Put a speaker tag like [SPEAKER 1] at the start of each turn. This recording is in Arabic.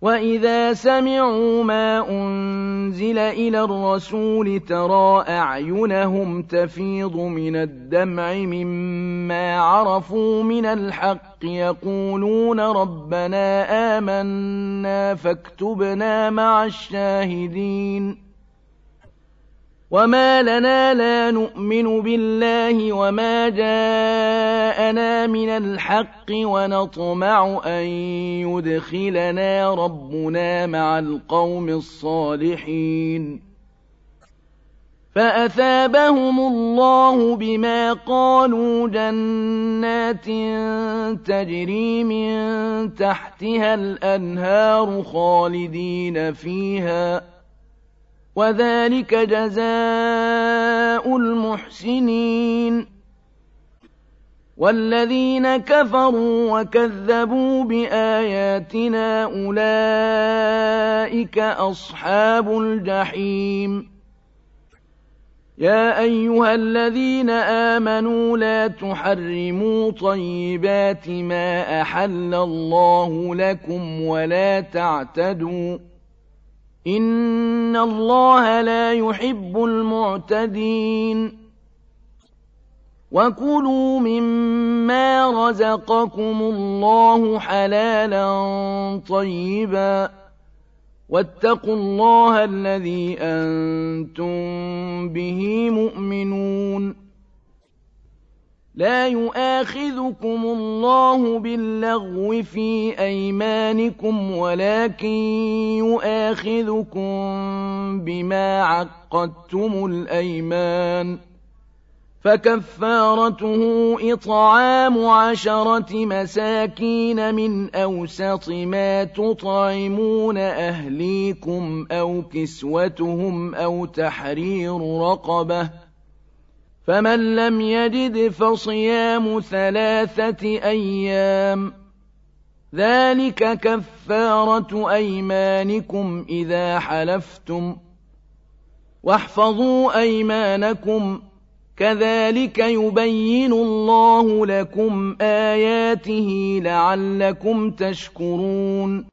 [SPEAKER 1] وَإِذَا سَمِعُوا مَا أُنزِلَ إِلَى الرَّسُولِ تَرَىٰ أَعْيُنَهُمْ تَفِيضُ مِنَ الدَّمْعِ مِمَّا عَرَفُوا مِنَ الْحَقِّ يَقُولُونَ رَبَّنَا آمَنَّا فَاكْتُبْنَا مَعَ الشَّاهِدِينَ وَمَا لَنَا لَا نُؤْمِنُ بِاللَّهِ وَمَا جَاءَنَا مِنَ الْحَقِّ وَنَطْمَعُ أَن يُدْخِلَنَا رَبُّنَا مَعَ الْقَوْمِ الصَّالِحِينَ فَأَثَابَهُمُ اللَّهُ بِمَا قَالُوا جَنَّاتٍ تَجْرِي مِن تَحْتِهَا الْأَنْهَارُ خَالِدِينَ فِيهَا ۚ وَذَٰلِكَ جَزَاءُ الْمُحْسِنِينَ وَالَّذِينَ كَفَرُوا وَكَذَّبُوا بِآيَاتِنَا أُولَٰئِكَ أَصْحَابُ الْجَحِيمِ يَا أَيُّهَا الَّذِينَ آمَنُوا لَا تُحَرِّمُوا طَيِّبَاتِ مَا أَحَلَّ اللَّهُ لَكُمْ وَلَا تَعْتَدُوا ۚ إِنَّ اللَّهَ لَا يُحِبُّ الْمُعْتَدِينَ وَكُلُوا مِمَّا رَزَقَكُمُ اللَّهُ حَلَالًا طَيِّبًا وَاتَّقُوا اللَّهَ الَّذِي أَنتُم بِهِ مُؤْمِنُونَ لَا يُؤَاخِذُكُمُ اللَّهُ بِاللَّغْوِ فِي أَيْمَانِكُمْ وَلَٰكِن يُؤَاخِذُكُم بِمَا عَقَّدتُّمُ الْأَيْمَانَ ۖ فَكَفَّارَتُهُ إِطْعَامُ 10 مساكين من أوسط ما تطعمون أهليكم أو كسوتهم أو تحرير رقبة ۖ فمن لم يجد فصيام 3 أيام ۚ ذلك كفارة أيمانكم إذا حلفتم ۚ واحفظوا أيمانكم ۚ كذلك يبين الله لكم آياته لعلكم تشكرون